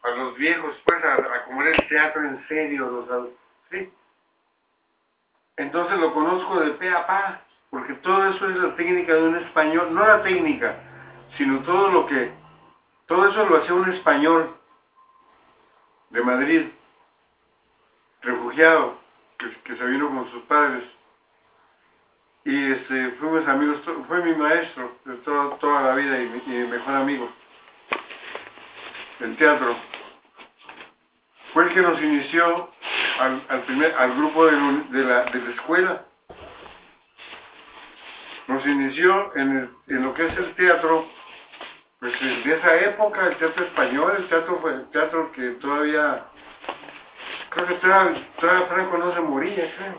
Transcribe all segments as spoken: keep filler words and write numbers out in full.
a los viejos, pues, a, a comer el teatro en serio, los, ¿sí? Entonces lo conozco de pe a pa, porque todo eso es la técnica de un español, no la técnica, sino todo lo que, todo eso lo hacía un español de Madrid, refugiado, que, que se vino con sus padres. Y este, fuimos amigos, fue mi maestro de toda, toda la vida y mi, y mi mejor amigo del teatro. Fue el que nos inició al, al, primer, al grupo de, de, la, de la escuela. Nos inició en, el, en lo que es el teatro, pues de esa época, el teatro español, el teatro fue el teatro que todavía, creo que todavía, todavía Franco no se moría, creo.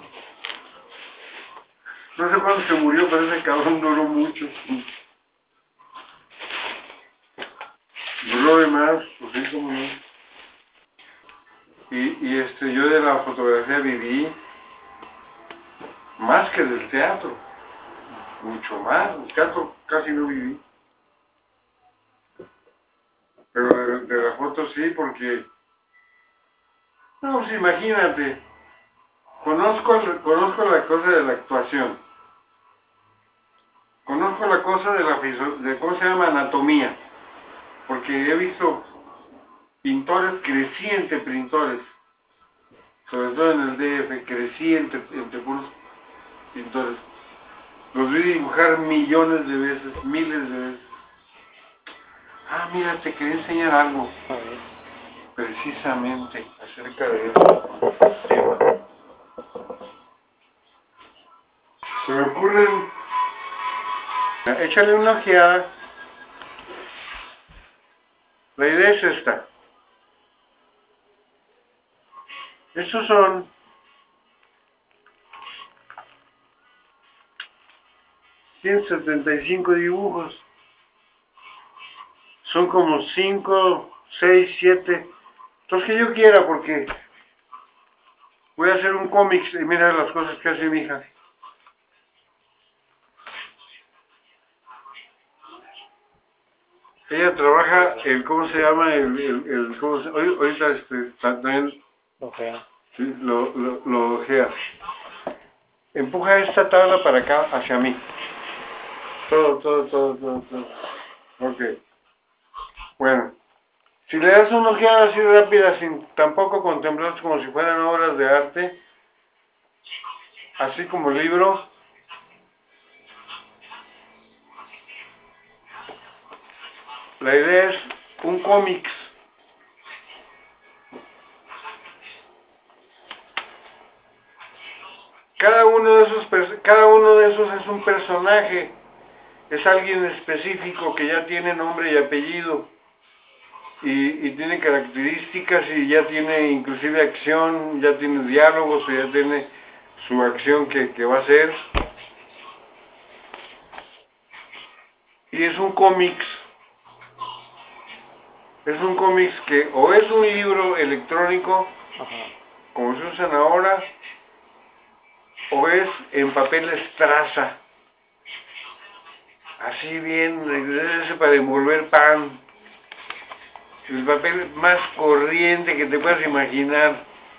No sé cuándo se murió, pero ese cabrón duró mucho. Duró de más, pues sí, como no. Y, y este, yo de la fotografía viví más que del teatro, mucho más. El teatro casi no viví. Pero de, de la foto sí, porque, no, pues imagínate, conozco, conozco la cosa de la actuación, conozco la cosa de la, de cómo se llama, anatomía, porque he visto pintores, crecientes pintores, sobre todo en el D F, crecientes entre puros pintores. Los vi dibujar millones de veces, miles de veces. Ah, mira, te quería enseñar algo, precisamente, acerca de este tema. Se me ocurren, échale una ojeada. La idea es esta. Estos son ciento setenta y cinco dibujos. Son como cinco, seis, siete, los que yo quiera, porque voy a hacer un cómic y mira las cosas que hace mi hija. Ella trabaja el, ¿cómo se llama? El, el, el ¿cómo se, ahorita este, también ojea. Sí, lo, lo, lo ojea. Empuja esta tabla para acá, hacia mí. Todo, todo, todo, todo, todo. Ok. Bueno. Si le das una ojeada así rápida, sin tampoco contemplar como si fueran obras de arte, así como el libro, la idea es un cómics. Cada uno de esos, cada uno de esos es un personaje, es alguien específico que ya tiene nombre y apellido. Y, y tiene características y ya tiene inclusive acción, ya tiene diálogos, o ya tiene su acción que, que va a hacer. Y es un cómics, es un cómics que o es un libro electrónico, Ajá. como se usan ahora, o es en papel estraza, así bien, ese para envolver pan, el papel más corriente que te puedas imaginar.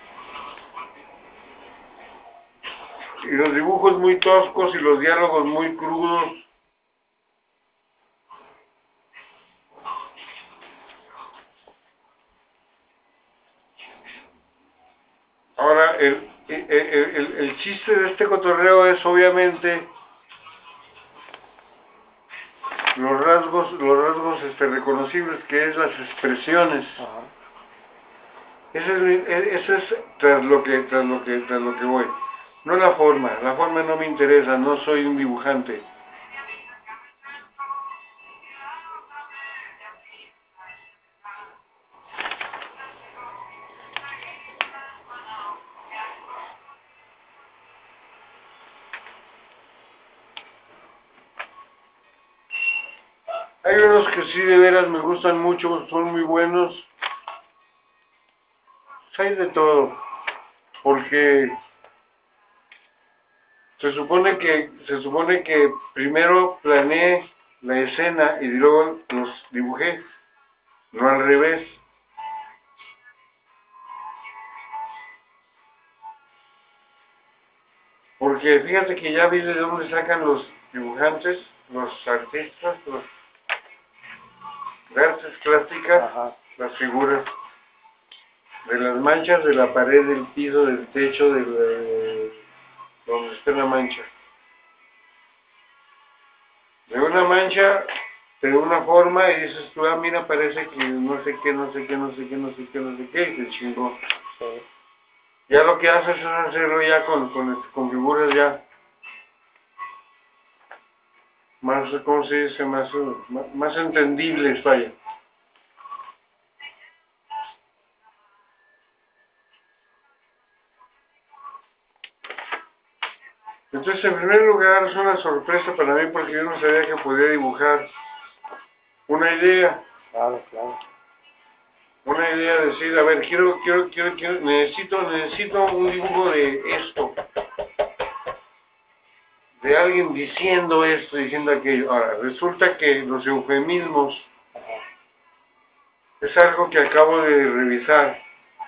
Y los dibujos muy toscos y los diálogos muy crudos. Ahora, el, el, el, el chiste de este cotorreo es obviamente los rasgos, los rasgos este, reconocibles, que es las expresiones. Ajá. Eso es, eso es tras lo que, tras lo que, tras lo que voy. No la forma, la forma no me interesa, no soy un dibujante. Hay unos que sí de veras me gustan mucho, son muy buenos. Hay de todo, porque se supone que se supone que primero planeé la escena y luego los dibujé, no al revés. Porque fíjate que ya vi de dónde sacan los dibujantes, los artistas, los de artes plásticas, Ajá. las figuras, de las manchas de la pared, del piso, del techo, de, de donde esté la mancha. De una mancha, de una forma, y dices tú, ah, mira, parece que no sé qué, no sé qué, no sé qué, no sé qué, no sé qué, y se chingó. Sí. Ya lo que haces es hacerlo ya con, con, con figuras ya más, ¿cómo se dice? Más, uh, más, más entendibles, vaya. Entonces, en primer lugar, es una sorpresa para mí porque yo no sabía que podía dibujar una idea. Claro, claro. Una idea de decir, a ver, quiero, quiero, quiero, quiero, necesito, necesito un dibujo de esto. De alguien diciendo esto, diciendo aquello. Ahora, resulta que los eufemismos Ajá. es algo que acabo de revisar.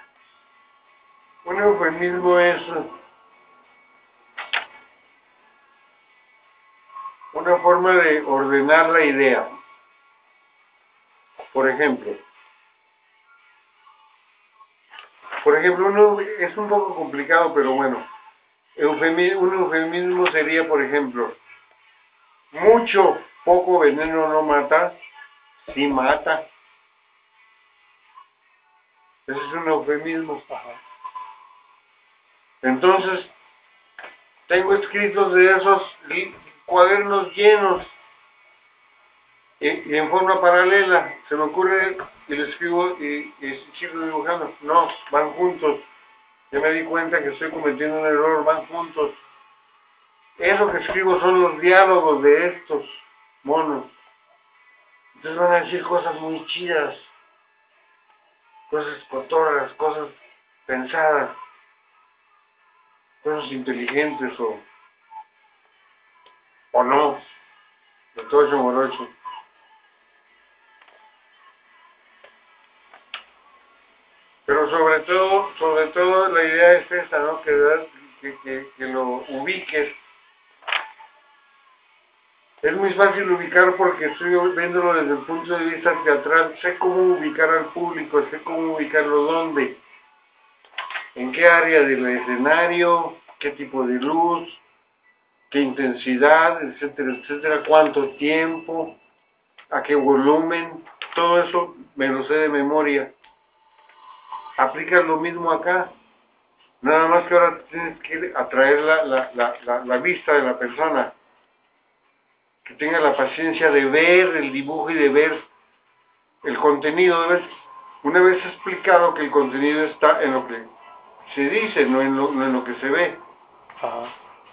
Un eufemismo es una forma de ordenar la idea. Por ejemplo, por ejemplo, uno, es un poco complicado, pero bueno, eufemi- un eufemismo sería, por ejemplo, mucho, poco veneno no mata, sí mata. Ese es un eufemismo. Ajá. Entonces, tengo escritos de esos li- cuadernos llenos y, y en forma paralela. Se me ocurre y lo escribo y, y sigo dibujando. No, van juntos. Ya me di cuenta que estoy cometiendo un error, van juntos. Eso que escribo son los diálogos de estos monos. Entonces van a decir cosas muy chidas, cosas cotorras, cosas pensadas, cosas inteligentes o, o no, de todo ese morocho. Pero sobre todo, sobre todo la idea es esta, ¿no? Que, que, que, que lo ubiques. Es muy fácil ubicar porque estoy viéndolo desde el punto de vista teatral. Sé cómo ubicar al público, sé cómo ubicarlo dónde, en qué área del escenario, qué tipo de luz, qué intensidad, etcétera, etcétera, cuánto tiempo, a qué volumen. Todo eso me lo sé de memoria. Aplicas lo mismo acá. Nada más que ahora tienes que atraer la, la, la, la, la vista de la persona, que tenga la paciencia de ver el dibujo y de ver el contenido. De ver, una vez explicado que el contenido está en lo que se dice, no en lo, no en lo que se ve, Ajá.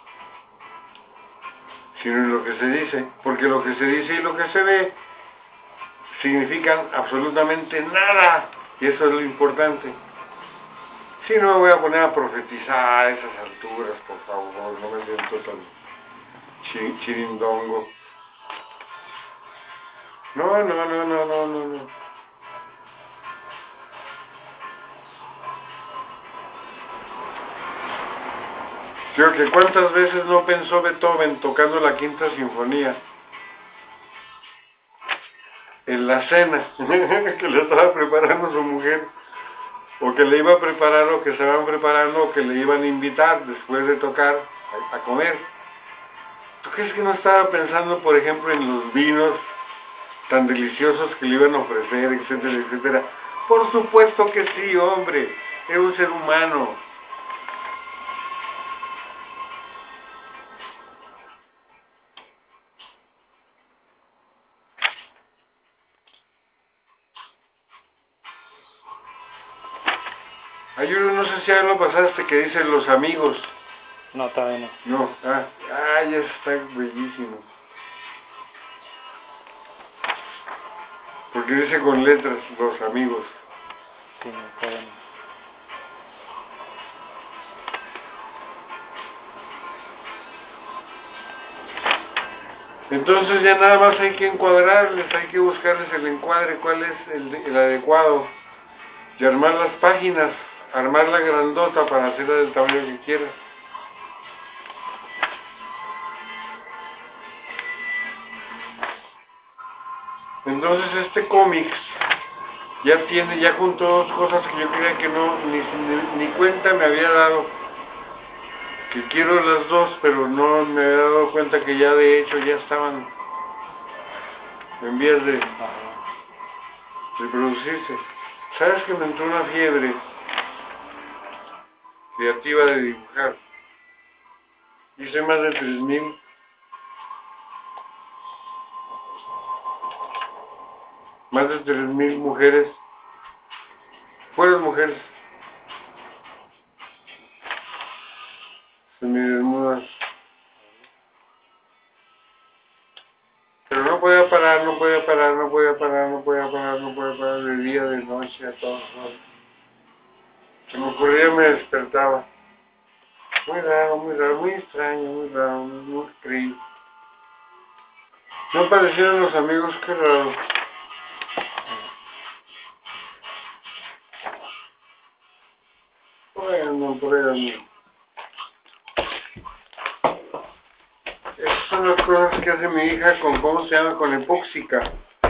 sino en lo que se dice, porque lo que se dice y lo que se ve significan absolutamente nada, y eso es lo importante. Si no me voy a poner a profetizar a esas alturas, por favor, no me siento tan chi- chirindongo. No, no, no, no, no, no, no. Creo que cuántas veces no pensó Beethoven tocando la quinta sinfonía en la cena que le estaba preparando su mujer, o que le iba a preparar, o que estaban preparando, o que le iban a invitar después de tocar a, a comer. ¿Tú crees que no estaba pensando, por ejemplo, en los vinos tan deliciosos que le iban a ofrecer, etcétera, etcétera? Por supuesto que sí, hombre, era un ser humano. Hay uno, no sé si ya lo pasaste, que dice los amigos. No, todavía no. No, ah, ah, ya está bellísimo. Porque dice con letras, los amigos. Sí, no, todavía no. Entonces ya nada más hay que encuadrarles, hay que buscarles el encuadre, cuál es el, el adecuado. Y armar las páginas, armar la grandota para hacerla del tamaño que quieras. Entonces este cómic ya tiene, ya juntó dos cosas que yo creía que no, ni, ni, ni cuenta me había dado. Que quiero las dos, pero no me había dado cuenta que ya de hecho ya estaban en vías de reproducirse. ¿Sabes que me entró una fiebre creativa de dibujar? Hice más de tres mil. Más de tres mil mujeres. Fueron mujeres. Semidesnudas. Pero no podía parar, no podía parar, no podía parar, no podía parar, no podía parar de día, de noche, a todas horas. Se me ocurría, me despertaba. Muy raro, muy raro, muy extraño, muy raro, muy creíble. No parecieron los amigos, qué raro. Por ahí andan, por ahí andan. Esas son las cosas que hace mi hija con, ¿cómo se llama? Con epóxica.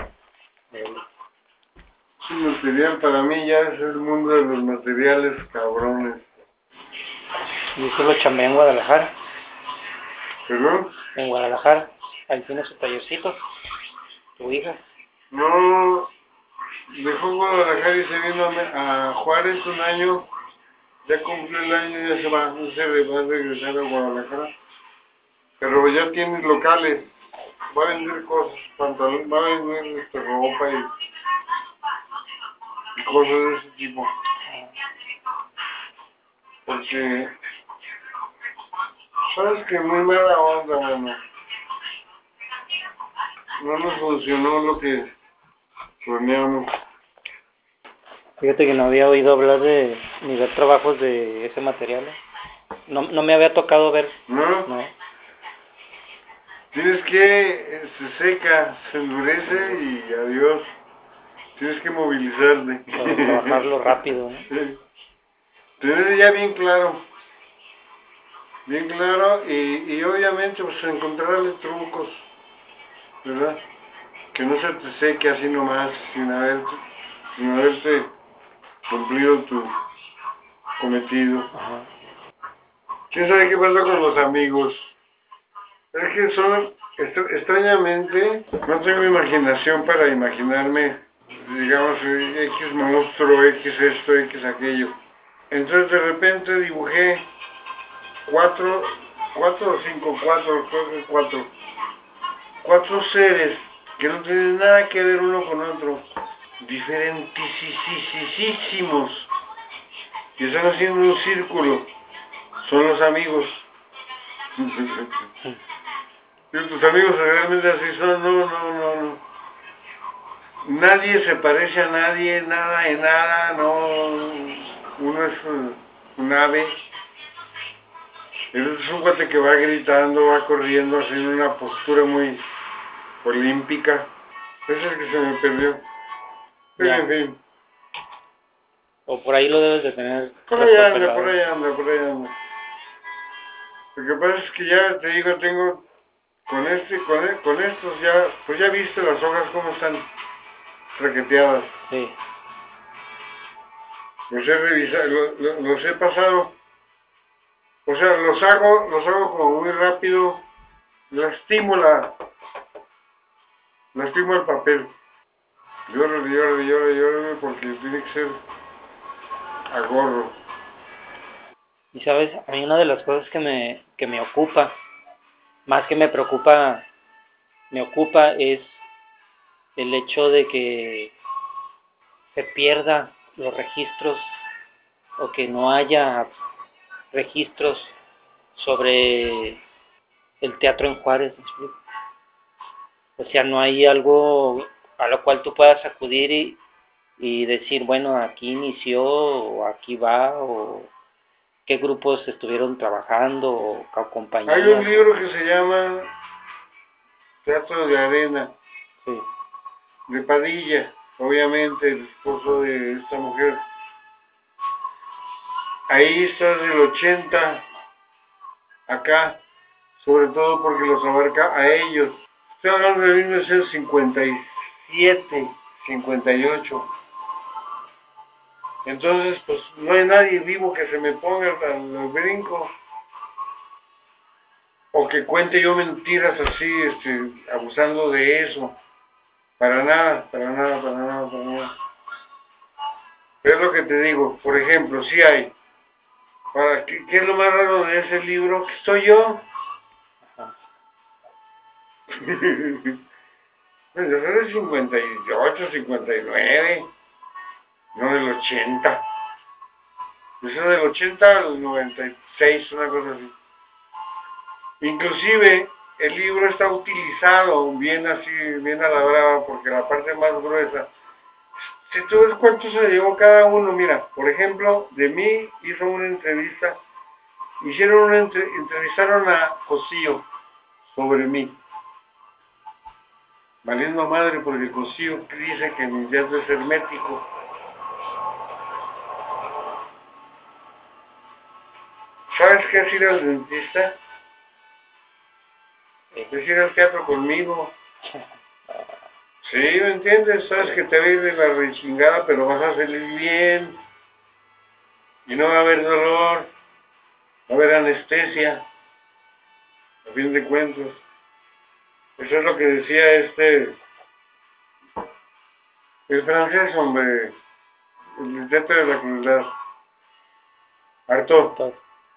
Es un material, para mí ya es el mundo de los materiales cabrones. ¿Y eso lo chambea en Guadalajara? ¿Perdón? En Guadalajara. Ahí tiene su tallercito. Tu hija. No, dejó Guadalajara y se vino a, a Juárez un año. Ya cumplió el año y ya se va, no se va a regresar a Guadalajara. Pero ya tiene locales. Va a vender cosas, pantalones, va a vender este, ropa y, y cosas de ese tipo. Porque, sabes que muy mala onda, mano. No nos funcionó lo que planeamos. Fíjate que no había oído hablar de ni ver trabajos de ese material. No, no me había tocado ver. ¿No? No. Tienes que, eh, se seca, se endurece y adiós. Tienes que movilizarte. Para trabajarlo rápido, ¿no? Sí. Tener ya bien claro. Bien claro y, y obviamente pues encontrarle trucos, ¿verdad? Que no se te seque así nomás, sin haberte, sin haberte cumplido tu cometido. Ajá. ¿Quién sabe qué pasa con los amigos? Es que son, extra- extrañamente, no tengo imaginación para imaginarme, digamos, X monstruo, X esto, X aquello. Entonces de repente dibujé cuatro, cuatro o cinco, cuatro, creo que cuatro, cuatro seres que no tienen nada que ver uno con otro, diferentísimos, y están haciendo un círculo, son los amigos. Y tus amigos realmente así son, no, no, no, no. Nadie se parece a nadie, nada en nada, no. Uno es un, un ave, el otro es un guate que va gritando, va corriendo, haciendo una postura muy olímpica. Ese es el que se me perdió. Pero Ya. en fin. O por ahí lo debes de tener. Por ahí anda, trastornado. por ahí anda, por ahí anda. Lo que pasa es que ya te digo, tengo con este, con, e- con estos ya, pues ya viste las hojas cómo están traqueteadas. Sí. Los he revisado, lo- lo- los he pasado. O sea, los hago, los hago como muy rápido. Lastimo la, lastimo el papel. Lloro, lloro, lloro, lloro, porque tiene que ser a gorro. Y sabes, a mí una de las cosas que me, que me ocupa, más que me preocupa, me ocupa es el hecho de que se pierda los registros o que no haya registros sobre el teatro en Juárez. ¿Me explico? O sea, no hay algo a lo cual tú puedas acudir y, y decir, bueno, aquí inició o aquí va o qué grupos estuvieron trabajando o qué compañías. Hay un libro que se llama Teatro de Arena, Sí. de Padilla, obviamente el esposo de esta mujer. Ahí está del ochenta acá, sobre todo porque los abarca a ellos. Estoy hablando de mil novecientos cincuenta y siete cincuenta y ocho. Entonces, pues no hay nadie vivo que se me ponga al, al brinco o que cuente yo mentiras así, este, abusando de eso. Para nada, para nada, para nada, para nada. Pero es lo que te digo, por ejemplo, si hay, para ¿qué, qué es lo más raro de ese libro? Que soy yo. Pues yo soy del cincuenta y ocho, cincuenta y nueve, no del ochenta. Yo soy del ochenta al noventa y seis, una cosa así. Inclusive, el libro está utilizado bien así, bien a la brava, porque la parte más gruesa, si tú ves cuánto se llevó cada uno, mira, por ejemplo, de mí hizo una entrevista, hicieron una entre, entrevistaron a Cosío sobre mí, valiendo madre porque Cosío dice que mi teatro es hermético. ¿Sabes qué es ir al dentista? Es ir al teatro conmigo. Sí, ¿me entiendes? Sabes que te va a ir de la rechingada, pero vas a salir bien. Y no va a haber dolor, va a haber anestesia, a fin de cuentas. Eso es lo que decía este, el francés, hombre, el intento de la crueldad. Harto.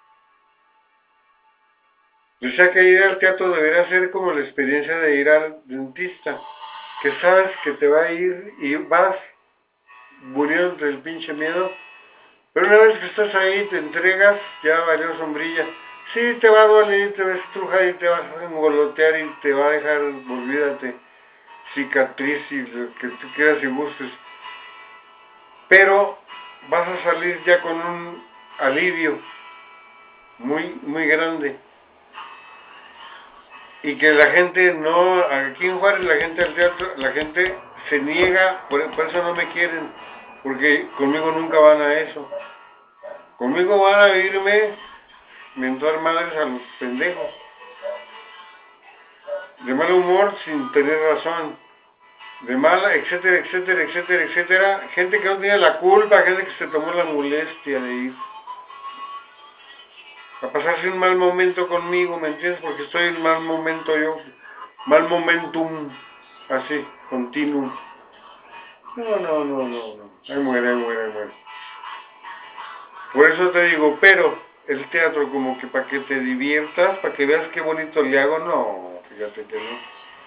Decía que ir al teatro debería ser como la experiencia de ir al dentista, que sabes que te va a ir y vas muriendo del pinche miedo, pero una vez que estás ahí, te entregas, ya valió sombrilla. Sí, te va a doler, te va a estrujar y te vas a engolotear y te va a dejar, olvídate, cicatriz y lo que tú quieras y gustes. Pero vas a salir ya con un alivio muy, muy grande. Y que la gente no, aquí en Juárez la gente al teatro, la gente se niega, por, por eso no me quieren, porque conmigo nunca van a eso. Conmigo van a irme mentar madres a los pendejos. De mal humor sin tener razón. De mala, etcétera, etcétera, etcétera, etcétera. Gente que no tiene la culpa, gente que se tomó la molestia de ir. A pasarse un mal momento conmigo, ¿me entiendes? Porque estoy en mal momento yo. Mal momentum. Así, continuo. No, no, no, no, no. Ahí muere, ahí muere, ahí muere. Por eso te digo, pero el teatro como que para que te diviertas, para que veas qué bonito le hago, no, fíjate que no.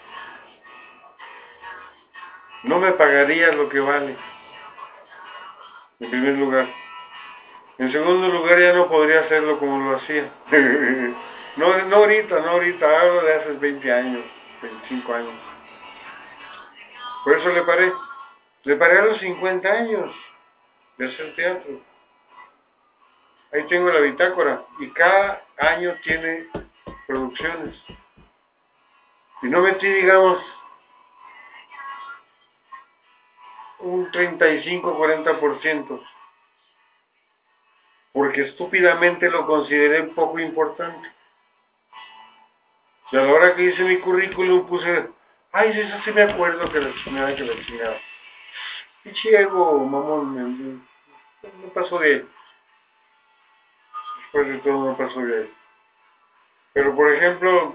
No me pagarías lo que vale, en primer lugar. En segundo lugar ya no podría hacerlo como lo hacía. no, no ahorita, no ahorita, hablo de hace veinte años, veinticinco años. Por eso le paré. Le paré a los cincuenta años de hacer teatro. Ahí tengo la bitácora y cada año tiene producciones. Y no metí, digamos, un treinta y cinco a cuarenta por ciento, porque estúpidamente lo consideré poco importante. Y a la hora que hice mi currículum puse, ay, eso sí me acuerdo que la chingada, que la chingada. Y chiego, mamón, me, me pasó de ahí. Después de todo me pasó de ahí. Pero por ejemplo,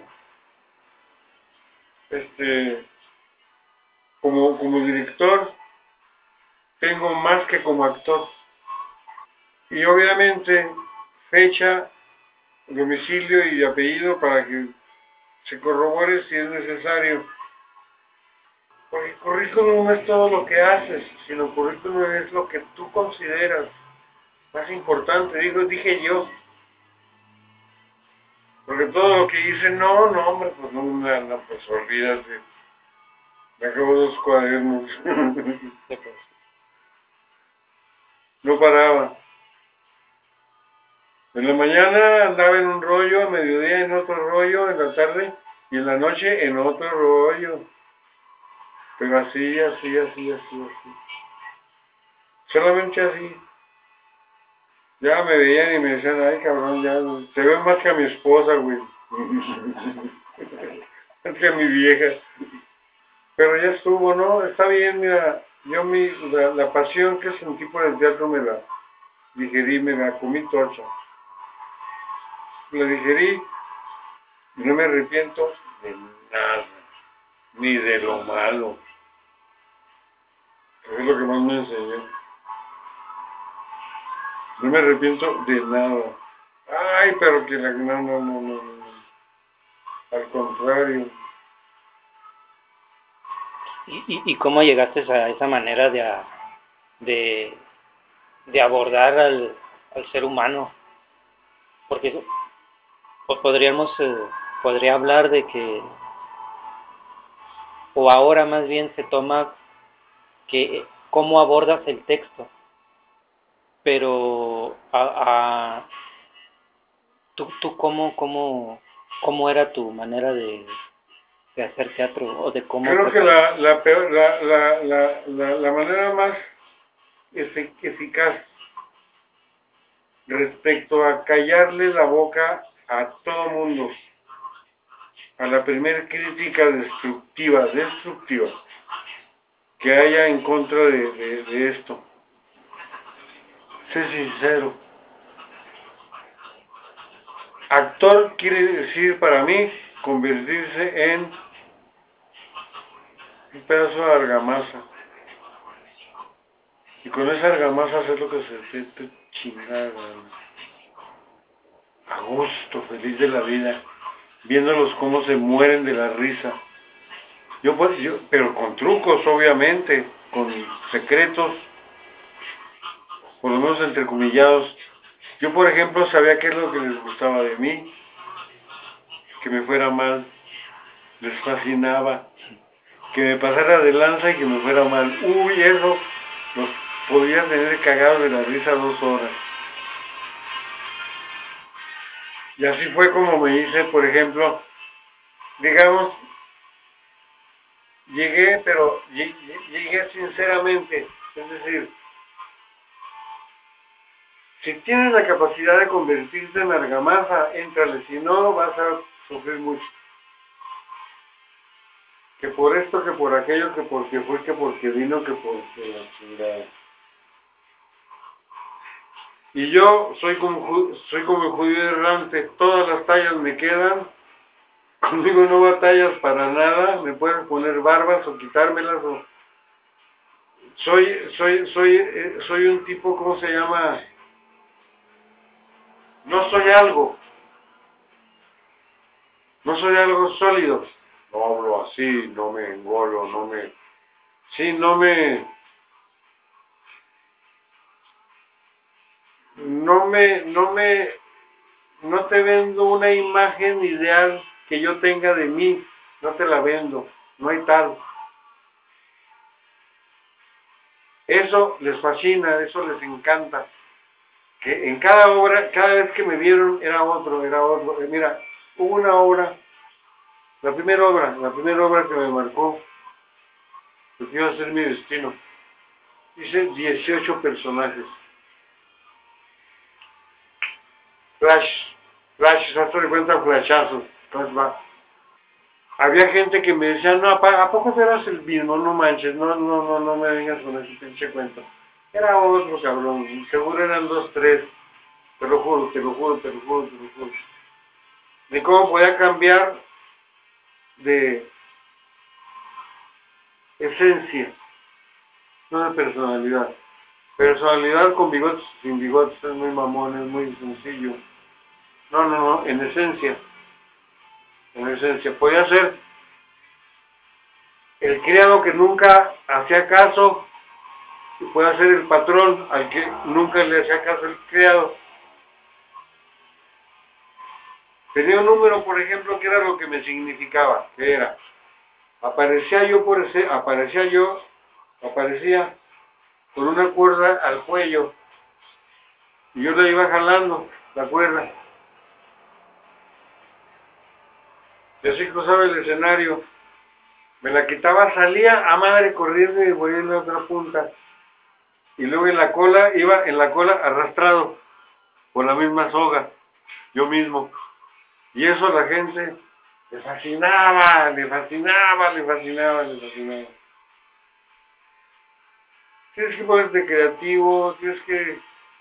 este, como, como director, tengo más que como actor. Y obviamente, fecha, domicilio y apellido para que se corrobore si es necesario. Porque el currículum no es todo lo que haces, sino el currículum es lo que tú consideras más importante, digo, dije yo. Porque todo lo que hice, no, no, hombre, pues no, no, no pues olvídate. Me acabo dos cuadernos. No paraba. En la mañana andaba en un rollo, a mediodía en otro rollo, en la tarde y en la noche en otro rollo. Pero así, así, así, así, así. Solamente así. Ya me veían y me decían, ay cabrón, ya te ves más que a mi esposa, güey. Más que a mi vieja. Pero ya estuvo, ¿no? Está bien, mira, yo mi, la, la pasión que sentí por el teatro me la digerí, me la comí tocha. La digerí y no me arrepiento de nada, ni de lo malo. Que es lo que más me enseñó. No me arrepiento de nada. Ay, pero que la... No, no, no, no, no. Al contrario. ¿Y, y, y cómo llegaste a esa manera de, de, de abordar al, al ser humano? Porque pues, podríamos, eh, podría hablar de que, o ahora más bien se toma que cómo abordas el texto, pero a, a tú, tú cómo, cómo, cómo era tu manera de, de hacer teatro o de cómo Creo que preparar. la, la, peor, la, la, la, la, la manera más efic eficaz respecto a callarle la boca a todo mundo, a la primera crítica destructiva, destructiva, que haya en contra de, de, de esto. Sé sincero. Actor quiere decir para mí convertirse en un pedazo de argamasa. Y con esa argamasa hacer lo que se te chingada. A gusto, feliz de la vida. Viéndolos cómo se mueren de la risa. Yo, pues, yo, pero con trucos, obviamente, con secretos, por lo menos entrecomillados. Yo, por ejemplo, sabía qué es lo que les gustaba de mí, que me fuera mal, les fascinaba, que me pasara de lanza y que me fuera mal. Uy, eso, los podía tener cagados de la risa dos horas. Y así fue como me hice, por ejemplo, digamos, llegué, pero llegué sinceramente, es decir, si tienes la capacidad de convertirte en argamasa, éntrale, si no vas a sufrir mucho. Que por esto, que por aquello, que porque fue, que porque vino, que porque la chingada. Y yo soy como, soy como el judío errante, todas las tallas me quedan, conmigo no batallas para nada, me puedes poner barbas o quitármelas o... Soy, soy, soy, eh, soy un tipo, ¿cómo se llama? No soy algo, no soy algo sólido. No hablo así, no me engolo, no me... Sí, no me... No me, no me... No te vendo una imagen ideal que yo tenga de mí, no te la vendo, no hay tal. Eso les fascina, eso les encanta. Que en cada obra, cada vez que me vieron era otro, era otro. Mira, hubo una obra, la primera obra, la primera obra que me marcó, lo que iba a ser mi destino. Hice dieciocho personajes. Flash, flash, hasta de cuenta flashazos. Entonces va. Había gente que me decía, no, ¿a poco serás el mismo? No manches, no, no, no, no me vengas con ese pinche cuento. Era otro cabrón, seguro eran dos, tres. Te lo juro, te lo juro, te lo juro, te lo juro. De cómo podía cambiar de esencia, no de personalidad. Personalidad con bigotes, sin bigotes, es muy mamón, es muy sencillo. No, no, no, en esencia. En esencia. Podía ser el criado que nunca hacía caso, y puede ser el patrón al que nunca le hacía caso el criado. Tenía un número, por ejemplo, que era lo que me significaba, que era, aparecía yo por ese, aparecía yo, aparecía con una cuerda al cuello, y yo la iba jalando, la cuerda, y así cruzaba el escenario, me la quitaba, salía a madre corriendo y voy en la otra punta, y luego en la cola, iba en la cola arrastrado, por la misma soga, yo mismo, y eso la gente Le fascinaba, le fascinaba, le fascinaba, le fascinaba. Tienes que ponerte creativo, tienes que,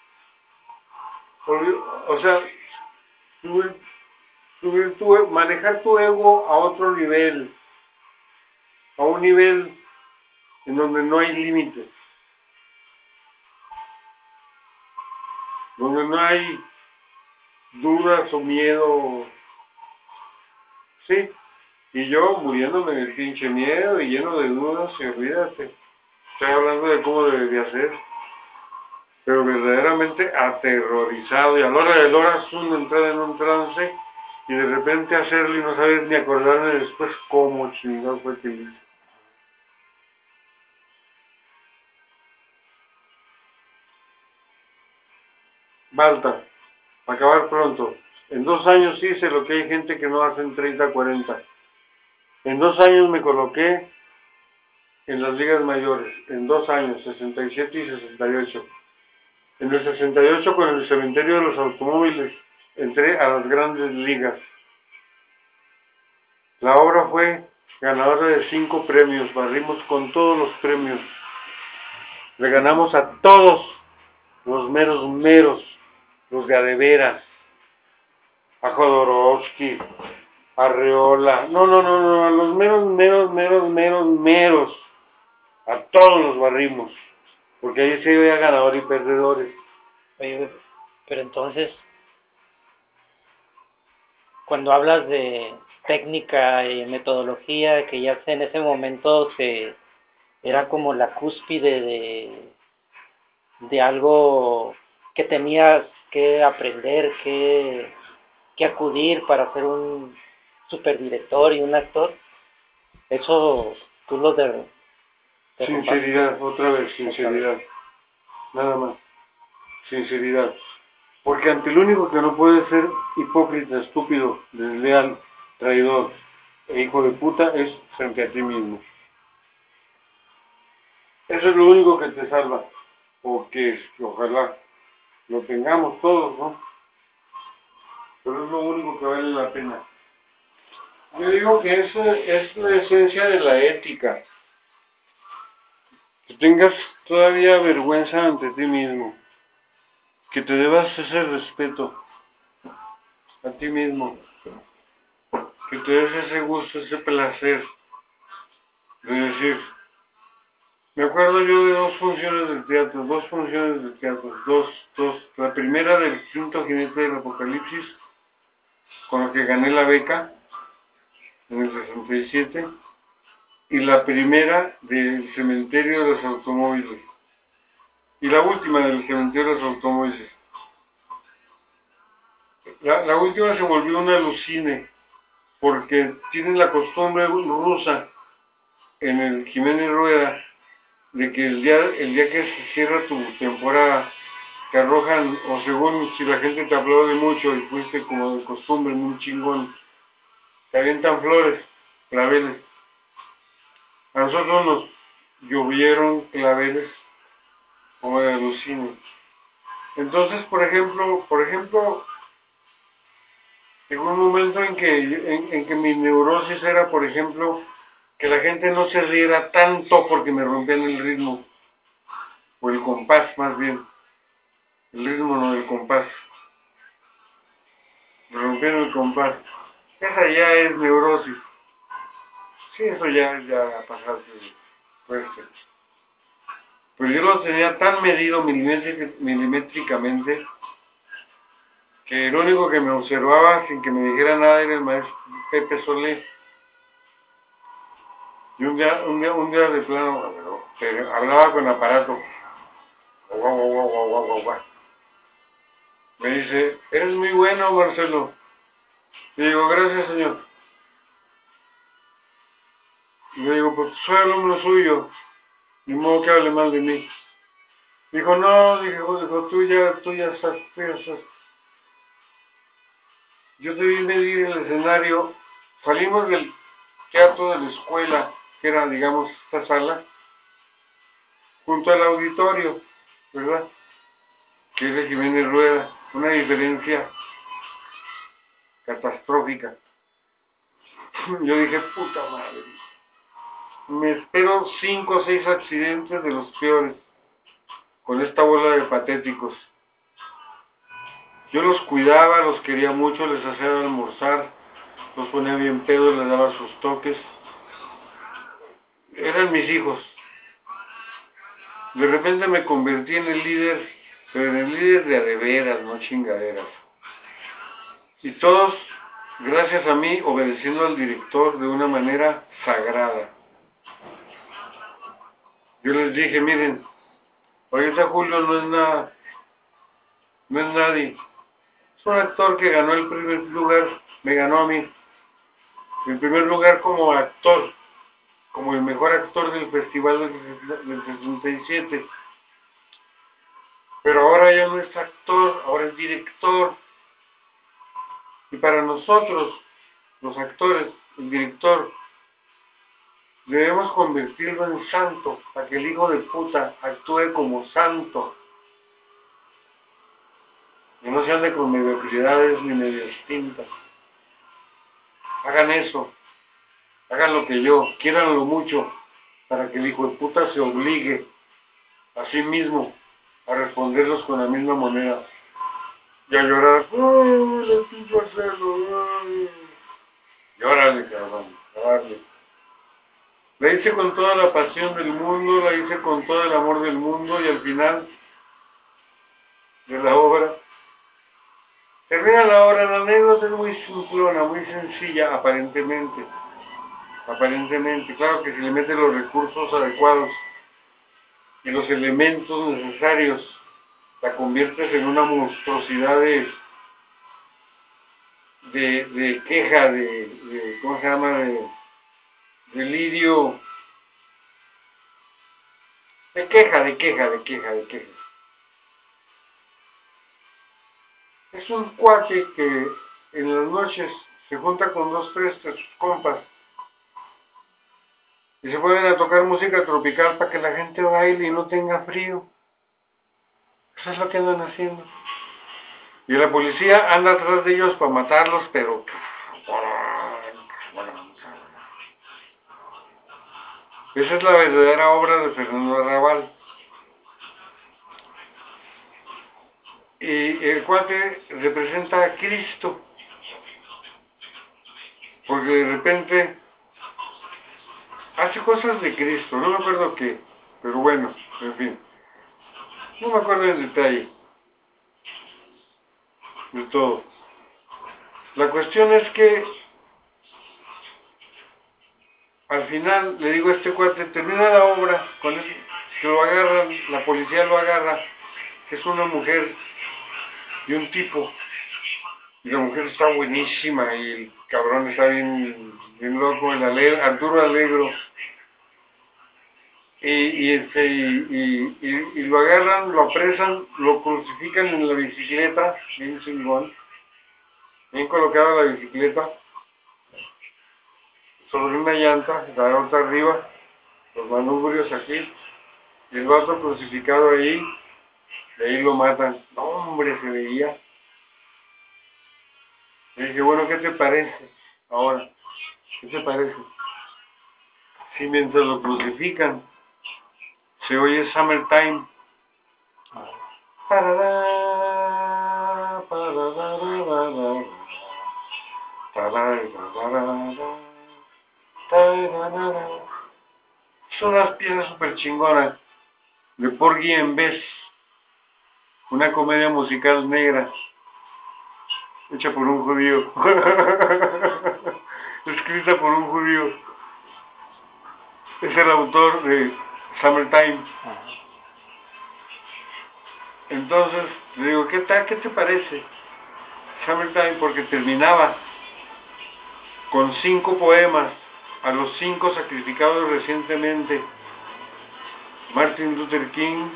o sea, subir, subir tu, manejar tu ego a otro nivel, a un nivel en donde no hay límites, donde no hay dudas o miedo, sí, y yo muriéndome del pinche miedo y lleno de dudas, y olvídate, estoy hablando de cómo debería ser, pero verdaderamente aterrorizado, y a la hora de la hora es una entrada en un trance, y de repente hacerlo y no saber ni acordarme después cómo chingado fue que hice. Balta, acabar pronto. En dos años hice lo que hay gente que no hace en treinta, cuarenta. En dos años me coloqué en las ligas mayores. En dos años, sesenta y siete y sesenta y ocho. En el sesenta y ocho, con el cementerio de los automóviles, entré a las grandes ligas. La obra fue ganadora de cinco premios. Barrimos con todos los premios. Le ganamos a todos los meros meros, los de a de veras. A Jodorowsky, Arreola, no, no, no, no, a los meros, meros, meros, meros, meros, a todos los barrimos, porque ahí se veía ganadores y perdedores. Oye, pero entonces, cuando hablas de técnica y metodología, que ya en ese momento se era como la cúspide de, de algo que tenías que aprender, que, que acudir para ser un superdirector y un actor, eso tú lo de, Sinceridad, otra vez, sinceridad. Nada más. Sinceridad. Porque ante el único que no puede ser hipócrita, estúpido, desleal, traidor e hijo de puta es frente a ti mismo. Eso es lo único que te salva. O que ojalá lo tengamos todos, ¿no? Pero es lo único que vale la pena. Yo digo que eso es la esencia de la ética. Que tengas todavía vergüenza ante ti mismo. Que te debas ese respeto a ti mismo. Que te des ese gusto, ese placer de decir, me acuerdo yo de dos funciones del teatro, dos funciones del teatro, dos, dos. La primera del quinto jinete del Apocalipsis, con la que gané la beca en el sesenta y siete, y la primera del cementerio de los automóviles, y la última del cementerio de los automóviles. La, la última se volvió una alucine, porque tienen la costumbre rusa en el Jiménez Rueda de que el día, el día que se cierra tu temporada te arrojan, o según si la gente te aplaude mucho y fuiste como de costumbre, muy chingón, te avientan flores, claveles. A nosotros nos llovieron claveles como de alucine. Entonces, por ejemplo, por ejemplo, llegó un momento en que, en, en que mi neurosis era, por ejemplo, que la gente no se riera tanto porque me rompían el ritmo, o el compás más bien, el ritmo no, el compás, me rompieron el compás. Esa ya es neurosis, sí, eso ya es ya pasarse de fuerte. Pero yo lo tenía tan medido milimétricamente que el único que me observaba sin que me dijera nada era el maestro Pepe Solé. Y un día, un día, un día de plano, pero hablaba con aparato. Guau, guau, guau, guau, guau, guau, guau. Me dice, eres muy bueno, Marcelo. Y digo, gracias, señor. Y le digo, pues soy alumno suyo. Ni modo que hable mal de mí. Dijo, no, dijo, dijo, tú ya, tú ya estás, tú ya estás. Yo te vi medir el escenario. Salimos del teatro de la escuela, que era, digamos, esta sala, junto al auditorio, ¿verdad? Que es de Jiménez Rueda, una diferencia catastrófica. Yo dije, puta madre, me espero cinco o seis accidentes de los peores con esta bola de patéticos. Yo los cuidaba, los quería mucho, les hacía almorzar, los ponía bien pedos, les daba sus toques. Eran mis hijos. De repente me convertí en el líder, pero en el líder de a de veras, no chingaderas. Y todos, gracias a mí, obedeciendo al director de una manera sagrada. Yo les dije, miren, ahorita Julio no es nada, no es nadie. Es un actor que ganó el primer lugar, me ganó a mí. El primer lugar como actor, como el mejor actor del festival del sesenta y siete. Pero ahora ya no es actor, ahora es director. Y para nosotros, los actores, el director, debemos convertirlo en santo, para que el hijo de puta actúe como santo. Y no se ande con mediocridades ni medias tintas. Hagan eso. Hagan lo que yo. Quiéranlo mucho, para que el hijo de puta se obligue a sí mismo a responderlos con la misma moneda. Y a llorar. ¡Ay, le pido hacerlo! ¡Ay! Llórale, cabrón. Llórale. La hice con toda la pasión del mundo, la hice con todo el amor del mundo y al final de la obra, termina la obra, la anécdota es muy simplona, muy sencilla, aparentemente, aparentemente, claro que si le metes los recursos adecuados y los elementos necesarios, la conviertes en una monstruosidad de, de, de queja, de, de, ¿cómo se llama?, de delirio, de queja, de queja, de queja, de queja. Es un cuate que en las noches se junta con dos, tres de sus compas y se ponen a tocar música tropical para que la gente baile y no tenga frío. Eso es lo que andan haciendo. Y la policía anda atrás de ellos para matarlos, pero... Esa es la verdadera obra de Fernando Arrabal. Y el cuate representa a Cristo. Porque de repente hace cosas de Cristo, no me acuerdo qué, pero bueno, en fin. No me acuerdo en detalle de todo. La cuestión es que al final le digo a este cuate, termina la obra, con eso, que lo agarran, la policía lo agarra, que es una mujer y un tipo, y la mujer está buenísima y el cabrón está bien, bien loco, el Ale, Arturo Alegro, y, y, este, y, y, y, y lo agarran, lo apresan, lo crucifican en la bicicleta, bien chingón, bien colocada la bicicleta, sobre una llanta, la otra arriba, los manubrios aquí, y el vato crucificado ahí, de ahí lo matan. No, hombre, se veía. Le dije, bueno, ¿qué te parece ahora? ¿Qué te parece? Si mientras lo crucifican, se oye Summertime. Parará, parará, parará, parará, parará. Son unas piezas súper chingonas de Porgy and Bess, una comedia musical negra hecha por un judío, escrita por un judío. Es el autor de Summertime. Entonces le digo, ¿qué tal? ¿Qué te parece Summertime? Porque terminaba con cinco poemas a los cinco sacrificados recientemente: Martin Luther King,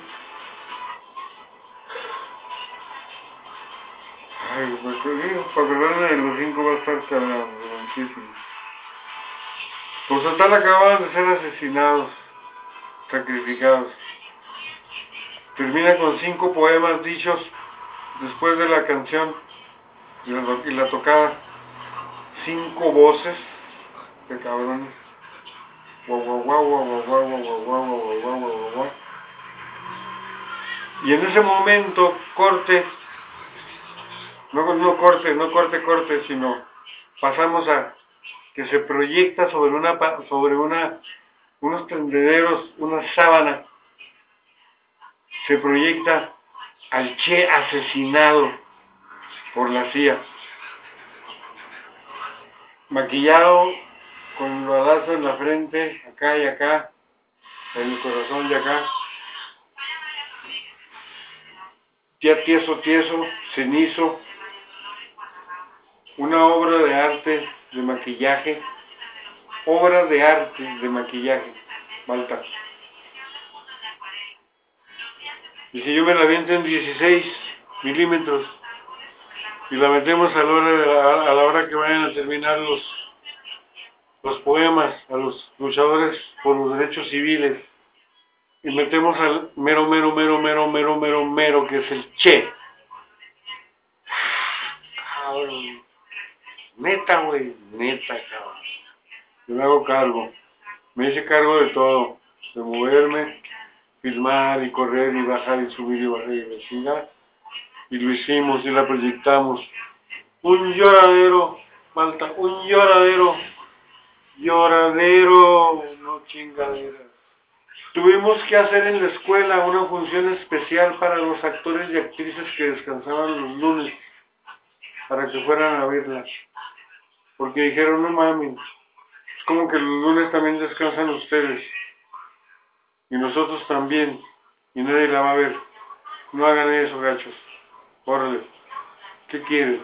ay, pues, para acordarme de los cinco va a estar cabrón. Pues total acababan de ser asesinados, sacrificados. Termina con cinco poemas dichos después de la canción y la, y la tocada. Cinco voces qué cabrones. Guau, guau, guau, guau, guau, guau, guau, guau, guau, guau, guau, guau, guau. Y en ese momento, corte, no, no corte, no corte, corte, sino pasamos a que se proyecta sobre una, sobre una, unos tendederos, una sábana, se proyecta al Che asesinado por la C I A, maquillado con el balazo en la frente, acá y acá, en el corazón de acá, ya tieso, tieso, cenizo, una obra de arte de maquillaje, obra de arte de maquillaje, Malta. Y si yo me la aviento en dieciséis milímetros y la metemos a la hora, de la, a la hora que vayan a terminar los, los poemas a los luchadores por los derechos civiles, y metemos al mero, mero, mero, mero, mero, mero, mero, que es el Che. Cabrón. Neta, güey, neta, cabrón. Yo me hago cargo. Me hice cargo de todo. De moverme, filmar y correr y bajar y subir y bajar y vecindad. Y lo hicimos y la proyectamos. Un lloradero, Malta, un lloradero. Lloradero, no chingaderas. Tuvimos que hacer en la escuela una función especial para los actores y actrices que descansaban los lunes, para que fueran a verla. Porque dijeron, no mames, es como que los lunes también descansan ustedes. Y nosotros también. Y nadie la va a ver. No hagan eso, gachos. Órale. ¿Qué quieren?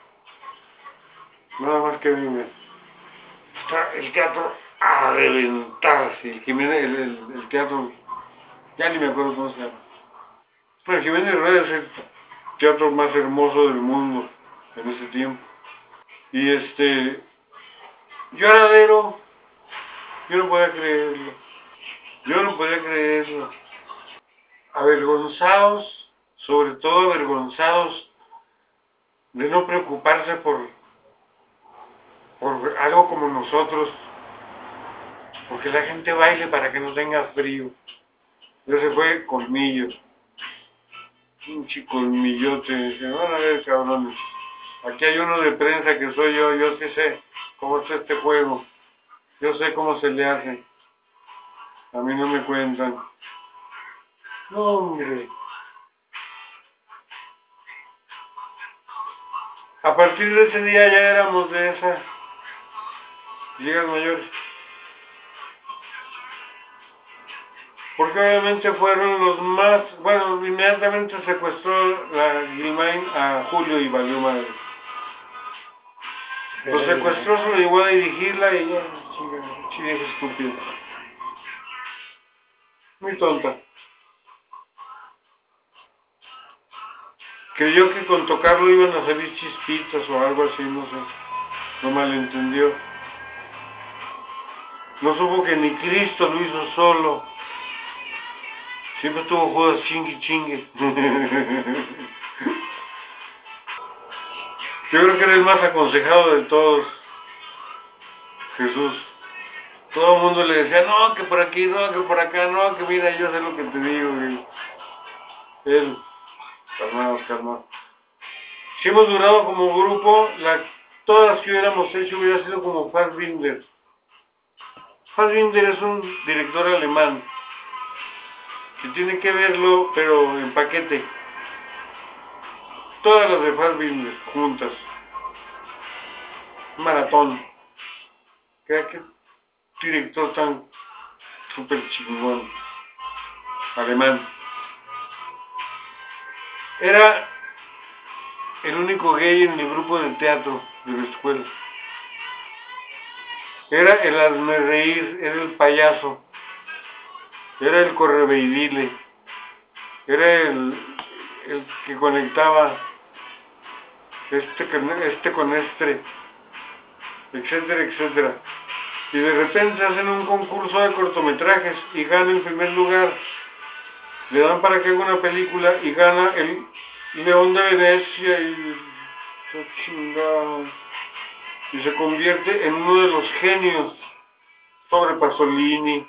Nada más que vengan. Está el teatro a reventar, sí. Jiménez, el, el, el teatro, ya ni me acuerdo cómo se llama. Bueno, Jiménez Rueda es el teatro más hermoso del mundo en ese tiempo. Y este, lloradero, yo no podía creerlo. Yo no podía creerlo. Avergonzados, sobre todo avergonzados de no preocuparse por, por algo como nosotros, porque la gente baile para que no tenga frío. Ese fue colmillo. Un chico colmillote. Dice, van a ver, cabrones. Aquí hay uno de prensa que soy yo. Yo sí sé cómo es este juego. Yo sé cómo se le hace. A mí no me cuentan. No, hombre. A partir de ese día ya éramos de esas ligas mayores. Porque obviamente fueron los más... Bueno, inmediatamente secuestró la Guilmain a Julio y valió madre. Lo secuestró, se lo llevó a dirigirla y ya, chinga, chinga, estúpido. Muy tonta. Creyó que con tocarlo iban a salir chispitas o algo así, no sé. No malentendió. No supo que ni Cristo lo hizo solo. Siempre tuvo juegos chingue chingue. Yo creo que era el más aconsejado de todos. Jesús. Todo el mundo le decía, no, que por aquí, no, que por acá, no, que mira, yo sé lo que te digo. Y él, calmados, calmados. Si hemos durado como grupo, la, todas las que hubiéramos hecho hubiera sido como Fassbinder. Fassbinder es un director alemán que tiene que verlo, pero en paquete. Todas las de Fassbinder juntas. Maratón. ¿Qué, qué director tan súper chingón? Alemán. Era el único gay en el grupo de teatro de la escuela. Era el hazmerreír, era el payaso, era el correveidile, era el, el que conectaba este con este, con este, etcétera, etcétera. Y de repente hacen un concurso de cortometrajes y gana el primer lugar. Le dan para que haga una película y gana el León de Venecia y... ¡qué chingado! y se convierte en uno de los genios sobre Pasolini.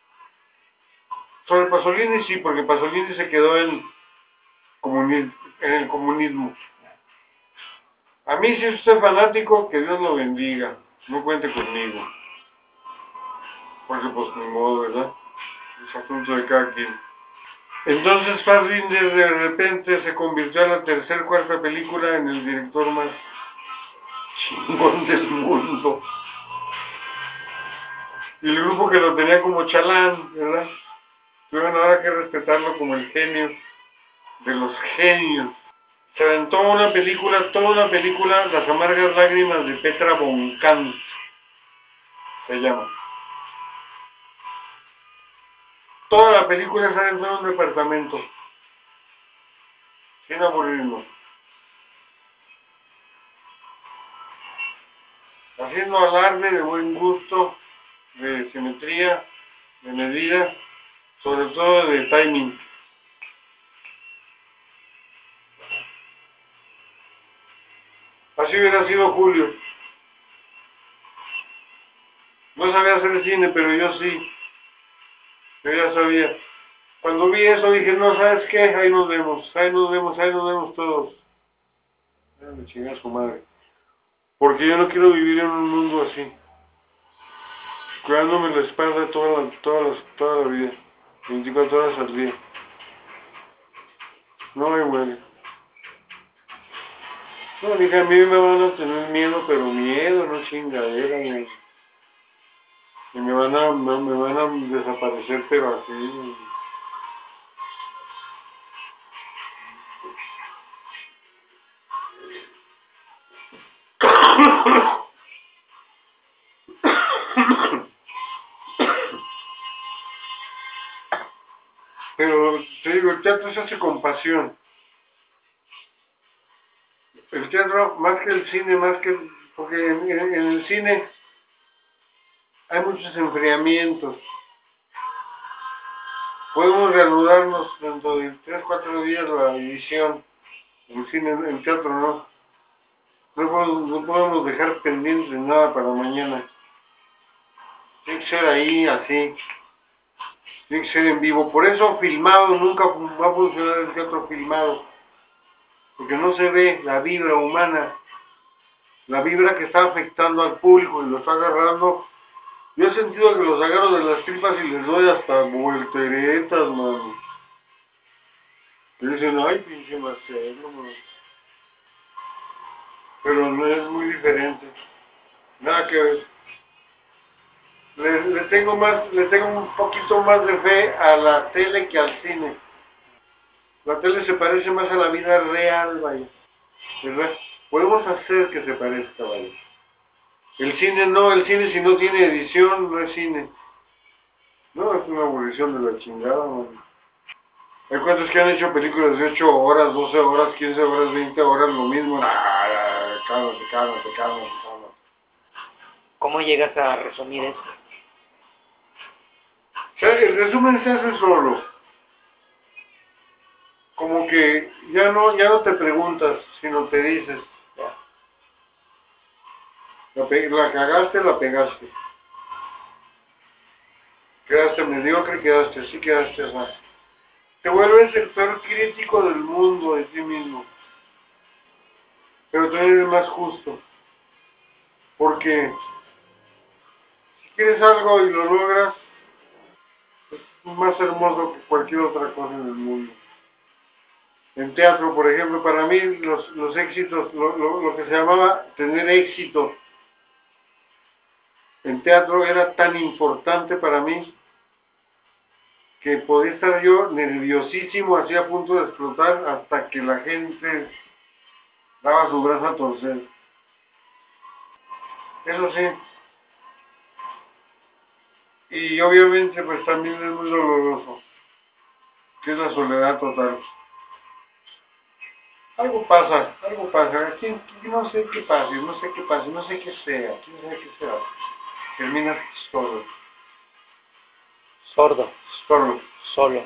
Sobre Pasolini sí, porque Pasolini se quedó en, comuni en el comunismo. A mí, si es usted fanático, que Dios lo bendiga. No cuente conmigo. Porque pues ni modo, ¿verdad? Es asunto de cada quien. Entonces Fassbinder de repente se convirtió a la tercera cuarta película en el director más chingón del mundo. Y el grupo que lo tenía como chalán, ¿verdad? Tuvieron ahora que respetarlo como el genio de los genios. Se aventó una película, toda una película, Las amargas lágrimas de Petra von Kant, se llama. Toda la película está dentro de un departamento, sin aburrirnos. Haciendo alarde de buen gusto, de simetría, de medida, sobre todo de timing. Así hubiera sido Julio. No sabía hacer cine, pero yo sí. Yo ya sabía. Cuando vi eso dije, no, ¿sabes qué? Ahí nos vemos, ahí nos vemos, ahí nos vemos todos. Ya me chingué a su madre. Porque yo no quiero vivir en un mundo así. Cuidándome la espalda toda la, toda la, toda la vida. veinticuatro horas al día. No me huele. No, dije, a mí me van a tener miedo, pero miedo, no chingadera, me, y me van a, me, me van a desaparecer, pero así. Pero te digo, el teatro se hace con pasión. El teatro, más que el cine, más que... Porque en, en, en el cine hay muchos enfriamientos. Podemos reanudarnos dentro de tres, cuatro días la edición. En cine, en teatro no. No podemos, no podemos dejar pendientes nada para mañana. Tiene que ser ahí, así. Tiene que ser en vivo. Por eso filmado nunca va a funcionar el teatro filmado. Porque no se ve la vibra humana. La vibra que está afectando al público y lo está agarrando. Yo he sentido que los agarro de las tripas y les doy hasta volteretas, mano. Y dicen, ay, pinche Marcelo, mano. Pero no es muy diferente. Nada que ver. Le, le tengo más, le tengo un poquito más de fe a la tele que al cine. La tele se parece más a la vida real, vaya. ¿Verdad? Podemos hacer que se parezca, vaya. El cine no, el cine si no tiene edición no es cine. No, es una aburrición de la chingada, man. Hay cuantos que han hecho películas de ocho horas, doce horas, quince horas, veinte horas, lo mismo. Ah, cálmate, cálmate, cálmate, cálmate. ¿Cómo llegas a resumir eso? O sea, el resumen se hace solo. Como que ya no, ya no te preguntas, sino te dices, la, la cagaste, la pegaste. Quedaste mediocre, quedaste así, quedaste así. Te vuelves el peor crítico del mundo de ti mismo. Pero también eres más justo. Porque si quieres algo y lo logras, es más hermoso que cualquier otra cosa en el mundo. En teatro, por ejemplo, para mí los, los éxitos, lo, lo, lo que se llamaba tener éxito en teatro era tan importante para mí que podía estar yo nerviosísimo, así a punto de explotar, hasta que la gente daba su brazo a torcer. Eso sí. Y obviamente pues también es muy doloroso, que es la soledad total. Algo pasa, algo pasa, aquí no sé qué pase, no sé qué pase, no sé qué sea, quién sabe qué sea. Terminas solo. Sordo. Solo. Solo.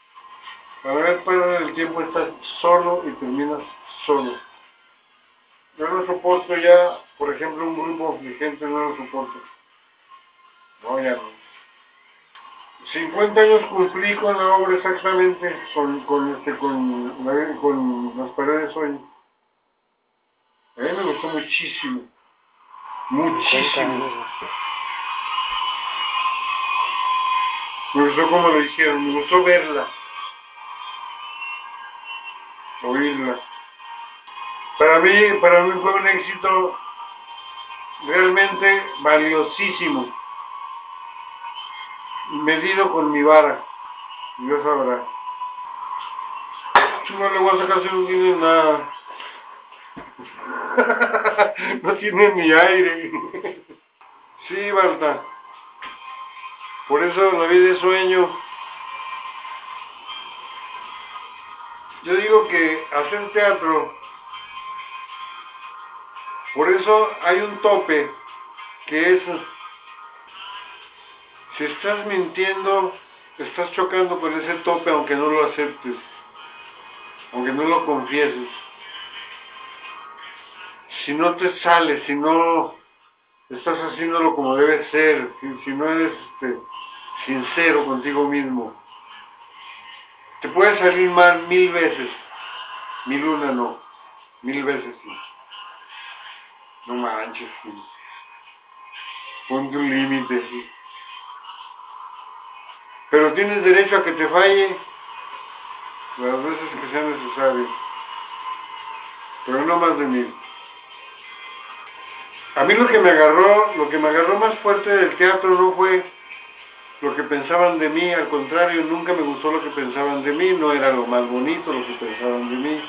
A ver, para el tiempo estás solo y terminas solo. Yo no soporto ya, por ejemplo, un grupo de gente, no lo soporto. No, ya no. cincuenta años cumplí con la obra exactamente, con, con, este, con, la- con las paredes de sueño. A mí me gustó muchísimo. Muchísimo. Me gustó cómo lo hicieron, me gustó verla, oírla. Para mí, para mí fue un éxito realmente valiosísimo, medido con mi vara, Dios sabrá. No le voy a sacar si no tiene nada. No tiene ni aire. Sí, Balta. Por eso la vida es sueño. Yo digo que hacer teatro, por eso hay un tope, que es, si estás mintiendo, estás chocando con ese tope aunque no lo aceptes, aunque no lo confieses. Si no te sale, si no estás haciéndolo como debe ser, si, si no eres este, sincero contigo mismo, te puede salir mal mil veces, mil una no, mil veces sí. No manches, sí. Ponte un límite, sí. Pero tienes derecho a que te falle las veces que sea necesario, pero no más de mil. A mí lo que me agarró, lo que me agarró más fuerte del teatro no fue lo que pensaban de mí, al contrario, nunca me gustó lo que pensaban de mí, no era lo más bonito lo que pensaban de mí.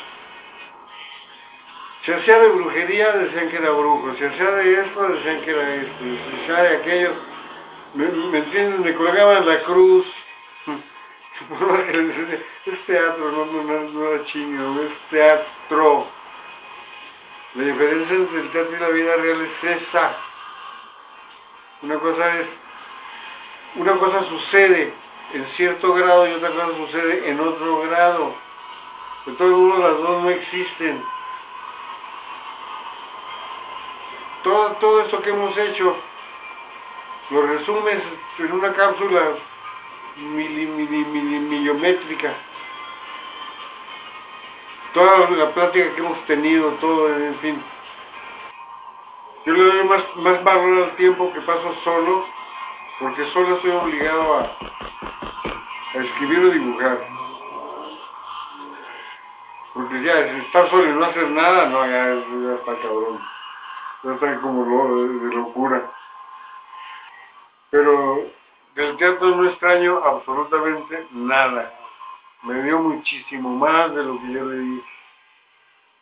Si hacía de brujería, decían que era brujo, si hacía de esto, decían que era esto, si hacía de aquello, ¿me, me entienden? Me colgaban la cruz. Es teatro, no, no, no, no era chingo, es teatro. La diferencia entre el teatro y la vida real es esa. Una cosa es, una cosa sucede en cierto grado y otra cosa sucede en otro grado. De todos modos, las dos no existen. Todo, todo esto que hemos hecho, lo resumes en una cápsula mili, mili, mili, miliométrica. Toda la plática que hemos tenido, todo, en fin. Yo le doy más, más valor al tiempo que paso solo, porque solo estoy obligado a, a escribir o dibujar. Porque ya, si estar solo y no hacer nada, no, ya, ya está cabrón. Ya está como lo, de, de locura. Pero del teatro no extraño absolutamente nada. Me dio muchísimo más de lo que yo le di.